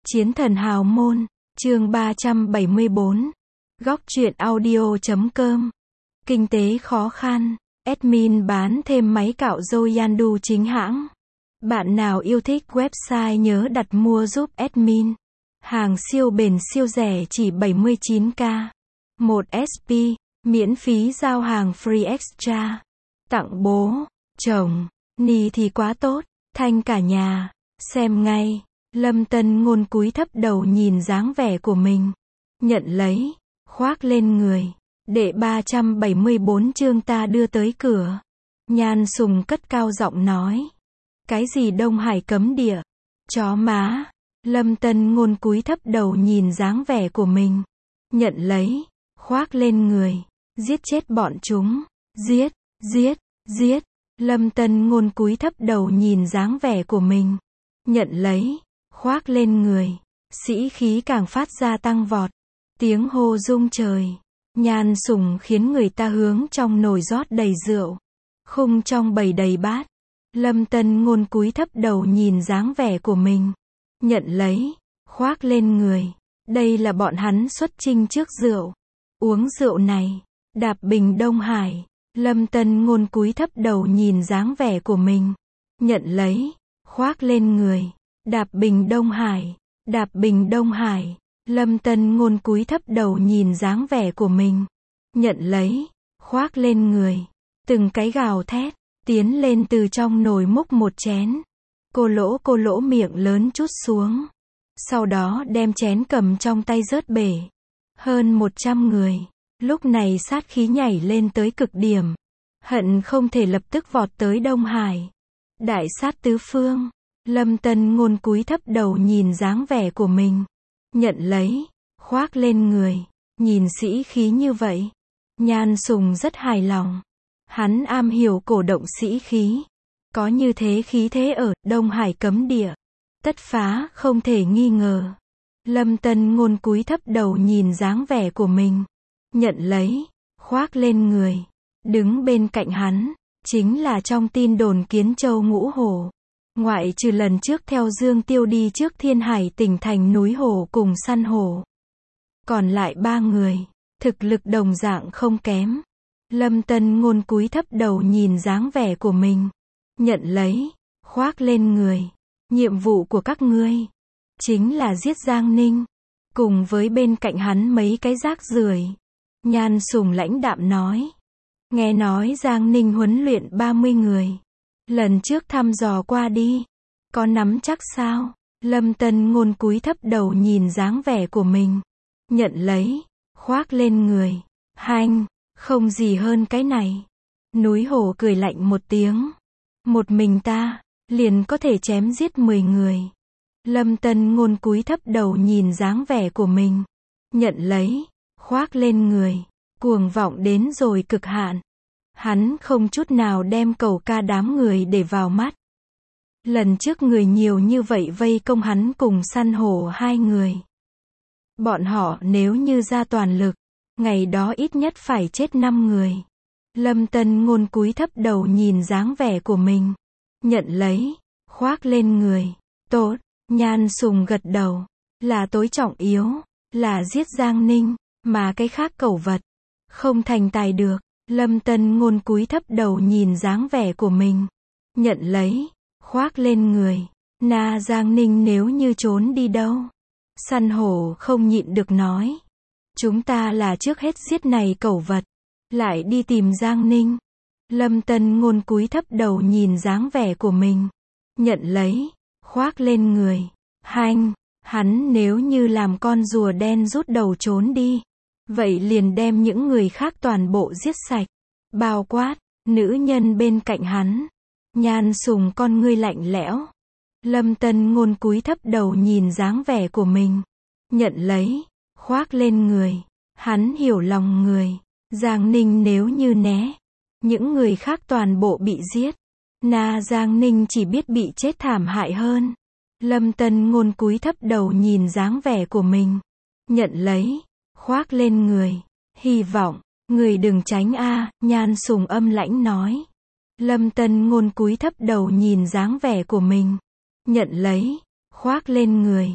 Chiến thần hào môn, chương 374. Góc truyện audio.com. Kinh tế khó khăn, admin bán thêm máy cạo râu Yandu chính hãng. Bạn nào yêu thích website nhớ đặt mua giúp admin. Hàng siêu bền siêu rẻ chỉ 79k. 1 SP, miễn phí giao hàng free extra. Tặng bố, chồng, ni thì quá tốt, thanh cả nhà, xem ngay. Lâm Tân Ngôn cúi thấp đầu nhìn dáng vẻ của mình. Nhận lấy, khoác lên người. Đệ 374 chương ta đưa tới cửa. Nhan Sùng cất cao giọng nói. Cái gì Đông Hải cấm địa? Chó má. Lâm Tân Ngôn cúi thấp đầu nhìn dáng vẻ của mình. Nhận lấy, khoác lên người. Giết chết bọn chúng. Giết, giết, giết. Lâm Tân Ngôn cúi thấp đầu nhìn dáng vẻ của mình. Nhận lấy, khoác lên người. Sĩ khí càng phát ra tăng vọt. Tiếng hô rung trời. Nhan Sùng khiến người ta hướng trong nồi rót đầy rượu. Khung trong bầy đầy bát. Lâm Tân Ngôn cúi thấp đầu nhìn dáng vẻ của mình. Nhận lấy, khoác lên người. Đây là bọn hắn xuất chinh trước rượu. Uống rượu này. Đạp bình Đông Hải. Lâm Tân Ngôn cúi thấp đầu nhìn dáng vẻ của mình. Nhận lấy, khoác lên người. Đạp bình Đông Hải. Đạp bình Đông Hải. Lâm Tân Ngôn cúi thấp đầu nhìn dáng vẻ của mình. Nhận lấy, khoác lên người. Từng cái gào thét, tiến lên từ trong nồi múc một chén. Cô lỗ miệng lớn trút xuống. Sau đó đem chén cầm trong tay rớt bể. Hơn 100 người. Lúc này sát khí nhảy lên tới cực điểm. Hận không thể lập tức vọt tới Đông Hải. Đại sát tứ phương. Lâm Tân Ngôn cúi thấp đầu nhìn dáng vẻ của mình. Nhận lấy, khoác lên người. Nhìn sĩ khí như vậy. Nhan Sùng rất hài lòng. Hắn am hiểu cổ động sĩ khí. Có như thế khí thế ở Đông Hải cấm địa. Tất phá không thể nghi ngờ. Lâm Tân Ngôn cúi thấp đầu nhìn dáng vẻ của mình. Nhận lấy, khoác lên người. Đứng bên cạnh hắn, chính là trong tin đồn Kiến Châu Ngũ Hổ. Ngoại trừ lần trước theo Dương Tiêu đi trước Thiên Hải tỉnh thành núi hổ cùng săn hổ. Còn lại 3 người, thực lực đồng dạng không kém. Lâm Tân Ngôn cúi thấp đầu nhìn dáng vẻ của mình. Nhận lấy, khoác lên người. Nhiệm vụ của các ngươi, chính là giết Giang Ninh. Cùng với bên cạnh hắn mấy cái rác rưởi. Nhan Sùng lãnh đạm nói. Nghe nói Giang Ninh huấn luyện 30 người. Lần trước thăm dò qua đi. Có nắm chắc sao? Lâm Tân Ngôn cúi thấp đầu nhìn dáng vẻ của mình. Nhận lấy, khoác lên người. Hanh, không gì hơn cái này. Núi hổ cười lạnh một tiếng. Một mình ta, liền có thể chém giết 10 người. Lâm Tân Ngôn cúi thấp đầu nhìn dáng vẻ của mình. Nhận lấy, khoác lên người. Cuồng vọng đến rồi cực hạn. Hắn không chút nào đem Cầu Ca đám người để vào mắt. Lần trước người nhiều như vậy vây công hắn cùng săn hổ 2 người. Bọn họ nếu như ra toàn lực, ngày đó ít nhất phải chết 5 người. Lâm Tân Ngôn cúi thấp đầu nhìn dáng vẻ của mình. Nhận lấy, khoác lên người. Tốt, Nhan Sùng gật đầu. Là tối trọng yếu, là giết Giang Ninh, mà cái khác cẩu vật không thành tài được. Lâm Tân Ngôn cúi thấp đầu nhìn dáng vẻ của mình. Nhận lấy, khoác lên người. Na Giang Ninh nếu như trốn đi đâu? Săn hổ không nhịn được nói. Chúng ta là trước hết giết này cẩu vật. Lại đi tìm Giang Ninh. Lâm Tân Ngôn cúi thấp đầu nhìn dáng vẻ của mình. Nhận lấy, khoác lên người. Hanh, hắn nếu như làm con rùa đen rút đầu trốn đi. Vậy liền đem những người khác toàn bộ giết sạch. Bao quát, nữ nhân bên cạnh hắn. Nhan Sùng con ngươi lạnh lẽo. Lâm Tân Ngôn cúi thấp đầu nhìn dáng vẻ của mình. Nhận lấy, khoác lên người. Hắn hiểu lòng người. Giang Ninh nếu như né. Những người khác toàn bộ bị giết. Na Giang Ninh chỉ biết bị chết thảm hại hơn. Lâm Tân Ngôn cúi thấp đầu nhìn dáng vẻ của mình. Nhận lấy, khoác lên người. Hy vọng, người đừng tránh a. Nhan Sùng âm lãnh nói. Lâm Tân Ngôn cúi thấp đầu nhìn dáng vẻ của mình. Nhận lấy, khoác lên người.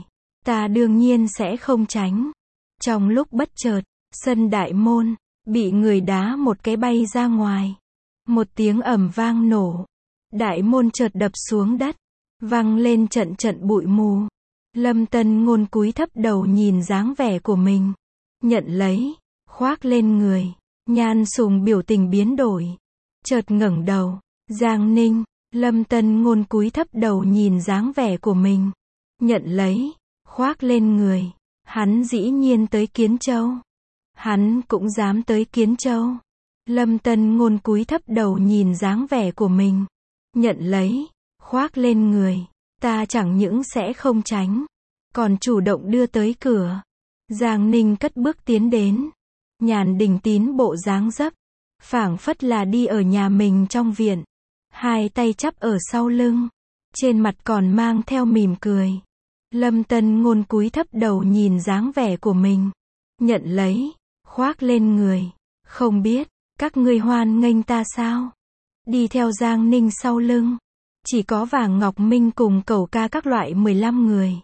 ta đương nhiên sẽ không tránh. Trong lúc bất chợt, sân đại môn bị người đá một cái bay ra ngoài. Một tiếng ầm vang nổ. Đại môn chợt đập xuống đất, vang lên trận trận bụi mù. Lâm Tân Ngôn cúi thấp đầu nhìn dáng vẻ của mình, nhận lấy, khoác lên người. Nhan Sùng biểu tình biến đổi, chợt ngẩng đầu. Giang Ninh. Lâm Tân Ngôn cúi thấp đầu nhìn dáng vẻ của mình, nhận lấy, khoác lên người. Hắn dĩ nhiên tới Kiến Châu. Hắn cũng dám tới Kiến Châu. Lâm Tân Ngôn cúi thấp đầu nhìn dáng vẻ của mình, nhận lấy, khoác lên người. Ta chẳng những sẽ không tránh, còn chủ động đưa tới cửa. Giang Ninh cất bước tiến đến. Nhàn Đình Tín bộ dáng dấp, phảng phất là đi ở nhà mình trong viện. Hai tay chắp ở sau lưng, trên mặt còn mang theo mỉm cười. Lâm Tân Ngôn cúi thấp đầu nhìn dáng vẻ của mình, nhận lấy, khoác lên người. Không biết, các ngươi hoan nghênh ta sao? Đi theo Giang Ninh sau lưng, chỉ có Vàng Ngọc Minh cùng Cẩu Ca các loại 15 người.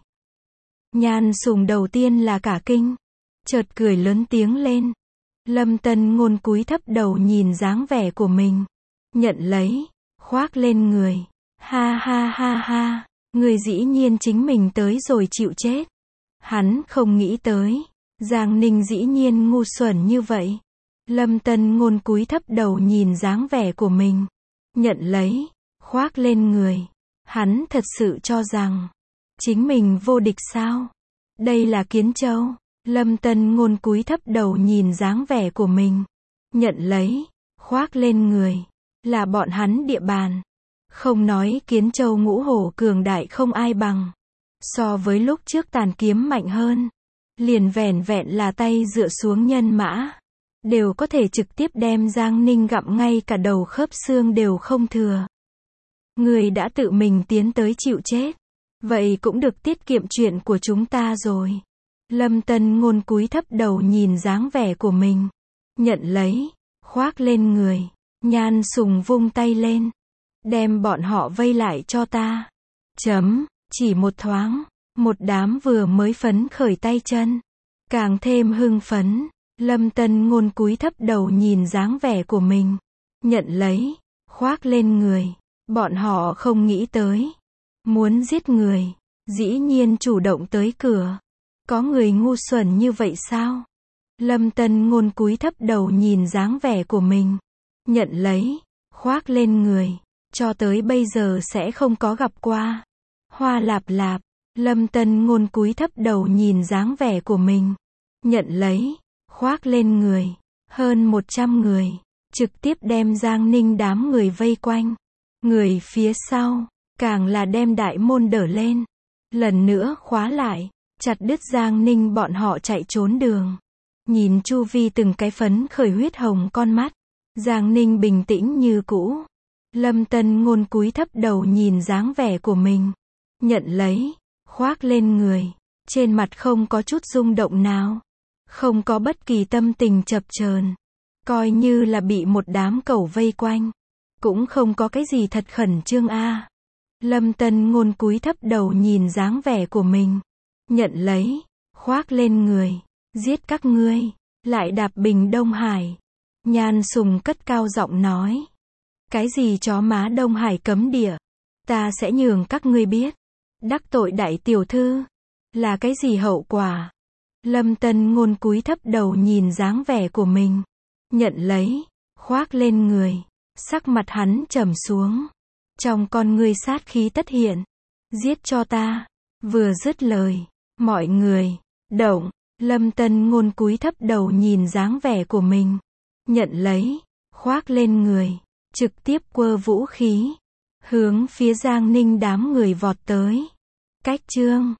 Nhan Sùng đầu tiên là cả kinh, chợt cười lớn tiếng lên. Lâm Tân Ngôn cúi thấp đầu nhìn dáng vẻ của mình, nhận lấy, khoác lên người. Ha ha ha ha, người dĩ nhiên chính mình tới rồi chịu chết. Hắn không nghĩ tới, Giang Ninh dĩ nhiên ngu xuẩn như vậy. Lâm Tân Ngôn cúi thấp đầu nhìn dáng vẻ của mình, nhận lấy, khoác lên người. Hắn thật sự cho rằng chính mình vô địch sao? Đây là Kiến Châu. Lâm Tân Ngôn cúi thấp đầu nhìn dáng vẻ của mình, nhận lấy, khoác lên người. Là bọn hắn địa bàn. Không nói Kiến Châu ngũ hổ cường đại không ai bằng. So với lúc trước tàn kiếm mạnh hơn. Liền vẻn vẹn là tay dựa xuống nhân mã, đều có thể trực tiếp đem Giang Ninh gặm ngay cả đầu khớp xương đều không thừa. Người đã tự mình tiến tới chịu chết, vậy cũng được tiết kiệm chuyện của chúng ta rồi. Lâm Tân Ngôn cúi thấp đầu nhìn dáng vẻ của mình, nhận lấy, khoác lên người. Nhan Sùng vung tay lên, đem bọn họ vây lại cho ta. Chỉ một thoáng, một đám vừa mới phấn khởi tay chân, càng thêm hưng phấn. Lâm Tân Ngôn cúi thấp đầu nhìn dáng vẻ của mình, nhận lấy, khoác lên người. Bọn họ không nghĩ tới, muốn giết người, dĩ nhiên chủ động tới cửa. Có người ngu xuẩn như vậy sao? Lâm Tân Ngôn cúi thấp đầu nhìn dáng vẻ của mình, nhận lấy, khoác lên người. Cho tới bây giờ sẽ không có gặp qua. Hoa lạp lạp. Lâm Tân Ngôn cúi thấp đầu nhìn dáng vẻ của mình, nhận lấy, khoác lên người. Hơn 100 người, trực tiếp đem Giang Ninh đám người vây quanh. Người phía sau, càng là đem đại môn đỡ lên. Lần nữa khóa lại, chặt đứt Giang Ninh bọn họ chạy trốn đường. Nhìn chu vi từng cái phấn khởi huyết hồng con mắt. Giang Ninh bình tĩnh như cũ. Lâm Tân Ngôn cúi thấp đầu nhìn dáng vẻ của mình, nhận lấy, khoác lên người. Trên mặt không có chút rung động nào, không có bất kỳ tâm tình chập chờn, coi như là bị một đám cẩu vây quanh, cũng không có cái gì thật khẩn trương a. Lâm Tân Ngôn cúi thấp đầu nhìn dáng vẻ của mình, nhận lấy, khoác lên người. Giết các ngươi, lại đạp bình Đông Hải. Nhan Sùng cất cao giọng nói. Cái gì chó má Đông Hải cấm địa? Ta sẽ nhường các ngươi biết. Đắc tội đại tiểu thư, là cái gì hậu quả? Lâm Tân Ngôn cúi thấp đầu nhìn dáng vẻ của mình, nhận lấy, khoác lên người. Sắc mặt hắn trầm xuống, trong con ngươi sát khí tất hiện. Giết cho ta. Vừa dứt lời, mọi người động. Lâm Tân Ngôn cúi thấp đầu nhìn dáng vẻ của mình, nhận lấy, khoác lên người. Trực tiếp quơ vũ khí, hướng phía Giang Ninh đám người vọt tới. Cách chương